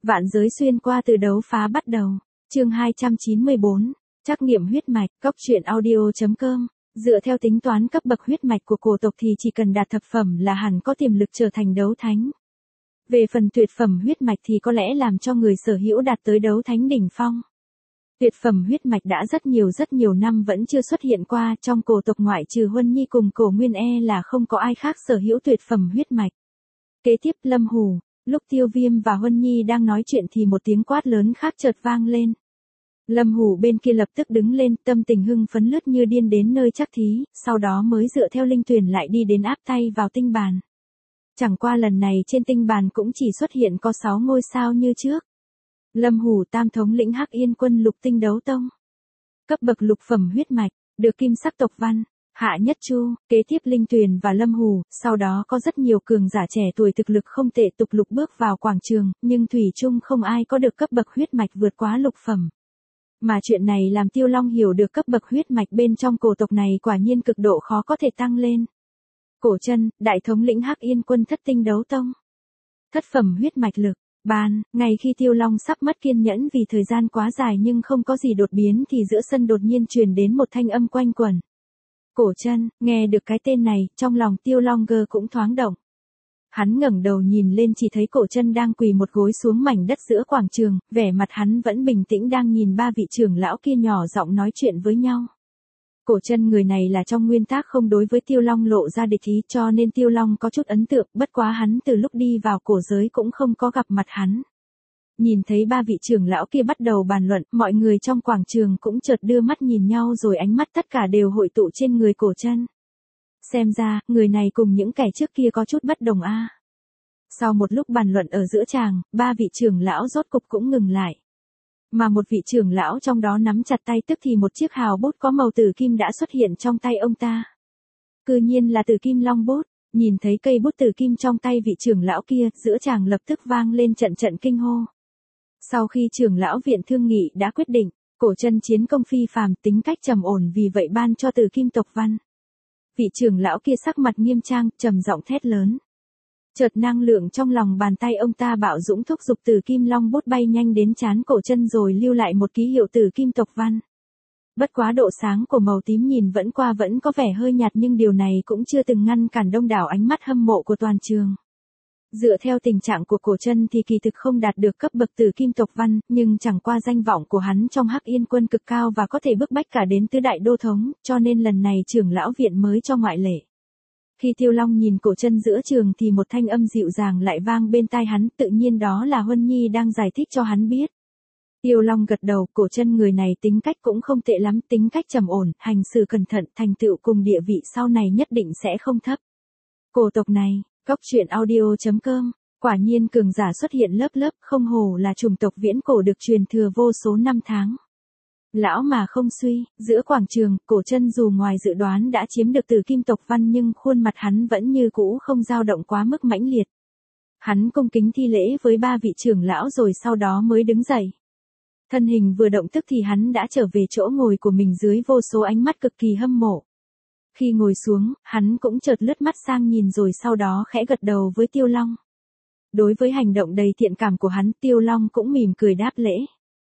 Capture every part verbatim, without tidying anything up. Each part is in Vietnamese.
Vạn giới xuyên qua từ đấu phá bắt đầu. Chương hai trăm chín mươi bốn. Trắc nghiệm huyết mạch. Cóc truyện audio chấm com. Dựa theo tính toán cấp bậc huyết mạch của cổ tộc thì chỉ cần đạt thập phẩm là hẳn có tiềm lực trở thành đấu thánh. Về phần tuyệt phẩm huyết mạch thì có lẽ làm cho người sở hữu đạt tới đấu thánh đỉnh phong. Tuyệt phẩm huyết mạch đã rất nhiều rất nhiều năm vẫn chưa xuất hiện qua, trong cổ tộc ngoại trừ Huân Nhi cùng Cổ Nguyên E là không có ai khác sở hữu tuyệt phẩm huyết mạch. Kế tiếp Lâm Hủ. Lúc Tiêu Viêm và Huân Nhi đang nói chuyện thì một tiếng quát lớn khác chợt vang lên. Lâm Hủ bên kia lập tức đứng lên, tâm tình hưng phấn lướt như điên đến nơi chắc thí, sau đó mới dựa theo linh tuyển lại đi đến áp tay vào tinh bàn. Chẳng qua lần này trên tinh bàn cũng chỉ xuất hiện có sáu ngôi sao như trước. Lâm Hủ tam thống lĩnh Hắc Yên quân lục tinh đấu tông. Cấp bậc lục phẩm huyết mạch, được kim sắc tộc văn. Hạ Nhất Chu, kế tiếp Linh Tuyền và Lâm Hủ, sau đó có rất nhiều cường giả trẻ tuổi thực lực không tệ tục lục bước vào quảng trường, nhưng thủy chung không ai có được cấp bậc huyết mạch vượt quá lục phẩm. Mà chuyện này làm Tiêu Long hiểu được cấp bậc huyết mạch bên trong cổ tộc này quả nhiên cực độ khó có thể tăng lên. Cổ Chân, đại thống lĩnh Hắc Yên quân thất tinh đấu tông. Thất phẩm huyết mạch lực. Ban, ngày khi Tiêu Long sắp mất kiên nhẫn vì thời gian quá dài nhưng không có gì đột biến thì giữa sân đột nhiên truyền đến một thanh âm quanh quẩn. Cổ Chân, nghe được cái tên này, trong lòng Tiêu Long Cơ cũng thoáng động. Hắn ngẩng đầu nhìn lên chỉ thấy Cổ Chân đang quỳ một gối xuống mảnh đất giữa quảng trường, vẻ mặt hắn vẫn bình tĩnh đang nhìn ba vị trưởng lão kia nhỏ giọng nói chuyện với nhau. Cổ Chân người này là trong nguyên tắc không đối với Tiêu Long lộ ra địch ý cho nên Tiêu Long có chút ấn tượng, bất quá hắn từ lúc đi vào cổ giới cũng không có gặp mặt hắn. Nhìn thấy ba vị trưởng lão kia bắt đầu bàn luận, mọi người trong quảng trường cũng chợt đưa mắt nhìn nhau rồi ánh mắt tất cả đều hội tụ trên người Cổ Chân. Xem ra, người này cùng những kẻ trước kia có chút bất đồng a. À. Sau một lúc bàn luận ở giữa tràng, ba vị trưởng lão rốt cục cũng ngừng lại. Mà một vị trưởng lão trong đó nắm chặt tay tức thì một chiếc hào bút có màu tử kim đã xuất hiện trong tay ông ta. Cư nhiên là Tử Kim Long bút, nhìn thấy cây bút tử kim trong tay vị trưởng lão kia, giữa tràng lập tức vang lên trận trận kinh hô. Sau khi trưởng lão viện thương nghị đã quyết định, Cổ Chân chiến công phi phàm, tính cách trầm ổn vì vậy ban cho Tử Kim tộc văn. Vị trưởng lão kia sắc mặt nghiêm trang, trầm giọng thét lớn. Chợt năng lượng trong lòng bàn tay ông ta bạo dũng thúc giục Tử Kim Long bút bay nhanh đến trán Cổ Chân rồi lưu lại một ký hiệu Tử Kim tộc văn. Bất quá độ sáng của màu tím nhìn vẫn qua vẫn có vẻ hơi nhạt nhưng điều này cũng chưa từng ngăn cản đông đảo ánh mắt hâm mộ của toàn trường. Dựa theo tình trạng của Cổ Chân thì kỳ thực không đạt được cấp bậc Tử Kim tộc văn, nhưng chẳng qua danh vọng của hắn trong Hắc Yên quân cực cao và có thể bức bách cả đến tứ đại đô thống, cho nên lần này trưởng lão viện mới cho ngoại lệ. Khi Tiêu Long nhìn Cổ Chân giữa trường thì một thanh âm dịu dàng lại vang bên tai hắn, tự nhiên đó là Huân Nhi đang giải thích cho hắn biết. Tiêu Long gật đầu, Cổ Chân người này tính cách cũng không tệ lắm, tính cách trầm ổn, hành xử cẩn thận, thành tựu cùng địa vị sau này nhất định sẽ không thấp. Cổ tộc này, Cóc truyện audio chấm com, quả nhiên cường giả xuất hiện lớp lớp, không hổ là chủng tộc viễn cổ được truyền thừa vô số năm tháng. Lão mà không suy, giữa quảng trường, Cổ Chân dù ngoài dự đoán đã chiếm được Tử Kim tộc văn nhưng khuôn mặt hắn vẫn như cũ không dao động quá mức mãnh liệt. Hắn cung kính thi lễ với ba vị trưởng lão rồi sau đó mới đứng dậy. Thân hình vừa động tức thì hắn đã trở về chỗ ngồi của mình dưới vô số ánh mắt cực kỳ hâm mộ. Khi ngồi xuống, hắn cũng chợt lướt mắt sang nhìn rồi sau đó khẽ gật đầu với Tiêu Long. Đối với hành động đầy thiện cảm của hắn, Tiêu Long cũng mỉm cười đáp lễ.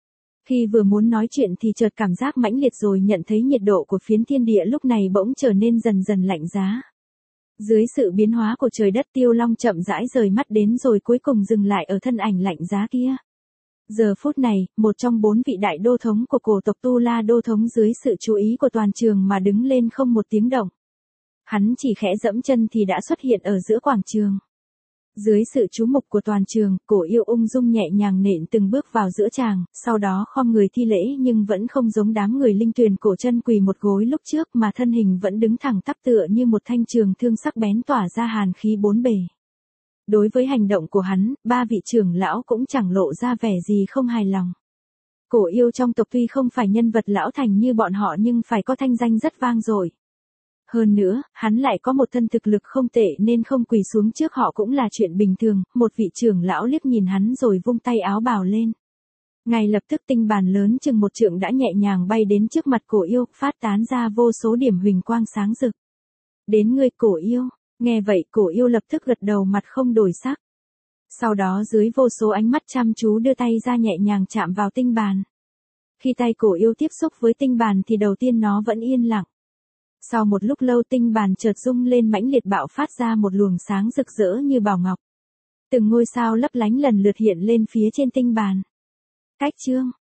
Khi vừa muốn nói chuyện thì chợt cảm giác mãnh liệt rồi nhận thấy nhiệt độ của phiến thiên địa lúc này bỗng trở nên dần dần lạnh giá. Dưới sự biến hóa của trời đất Tiêu Long chậm rãi rời mắt đến rồi cuối cùng dừng lại ở thân ảnh lạnh giá kia. Giờ phút này, một trong bốn vị đại đô thống của cổ tộc Tu La đô thống dưới sự chú ý của toàn trường mà đứng lên không một tiếng động. Hắn chỉ khẽ dẫm chân thì đã xuất hiện ở giữa quảng trường. Dưới sự chú mục của toàn trường, Cổ Yêu ung dung nhẹ nhàng nện từng bước vào giữa tràng, sau đó khom người thi lễ nhưng vẫn không giống đám người Linh Tuyền Cổ Chân quỳ một gối lúc trước mà thân hình vẫn đứng thẳng tắp tựa như một thanh trường thương sắc bén tỏa ra hàn khí bốn bề. Đối với hành động của hắn, ba vị trưởng lão cũng chẳng lộ ra vẻ gì không hài lòng. Cổ Yêu trong tộc tuy không phải nhân vật lão thành như bọn họ nhưng phải có thanh danh rất vang dội. Hơn nữa, hắn lại có một thân thực lực không tệ nên không quỳ xuống trước họ cũng là chuyện bình thường, một vị trưởng lão liếc nhìn hắn rồi vung tay áo bào lên. Ngay lập tức tinh bàn lớn chừng một trượng đã nhẹ nhàng bay đến trước mặt Cổ Yêu, phát tán ra vô số điểm huỳnh quang sáng rực. Đến ngươi Cổ Yêu, nghe vậy Cổ Yêu lập tức gật đầu mặt không đổi sắc. Sau đó dưới vô số ánh mắt chăm chú đưa tay ra nhẹ nhàng chạm vào tinh bàn. Khi tay cổ yêu tiếp xúc với tinh bàn thì đầu tiên nó vẫn yên lặng. Sau một lúc lâu tinh bàn chợt rung lên mãnh liệt bạo phát ra một luồng sáng rực rỡ như bảo ngọc. Từng ngôi sao lấp lánh lần lượt hiện lên phía trên tinh bàn. Cách chương